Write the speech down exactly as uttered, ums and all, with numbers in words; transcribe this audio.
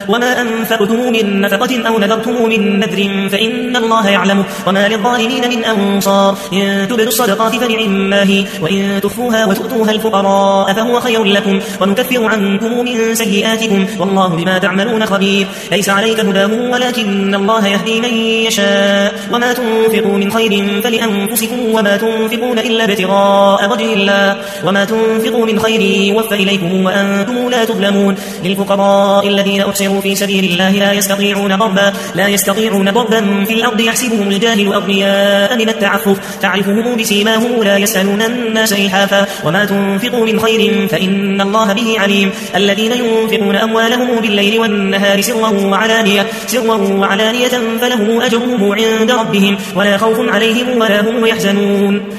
وما أنفقتم من نفقة أو نذرتم من نذر فإن الله يعلمه وما للظالمين من أنصار إن تبدوا الصدقات فنعما هي وإن تخفوها وتؤتوها الفقراء فهو خير لكم ونكفر عنكم من سيئاتكم والله بما تعملون خبير ليس عليك هداهم ولكن الله يهدي من يشاء وما تنفقوا من خير فلأنفسكم وما تنفقون إلا ابتغاء وجه الله وما تنفقوا من خير يوفى إليكم وأنتم لا تظلمون للفقراء الذين أحصروا في سبيل الله لا يستطيعون ضربا لا يستطيعون ضربا في الأرض يحسبهم الجاهل أغنياء من التعفف تعرفهم بسيماهم لا يسألون الناس إلحافا وما تنفقوا من خير فإن الله به عليم الذين ينفقون أموالهم بالليل والنهار سرا وعلانية سرا وعلانية فلهم أجرهم عند ربهم ولا خوف عليهم ولا هم يحزنون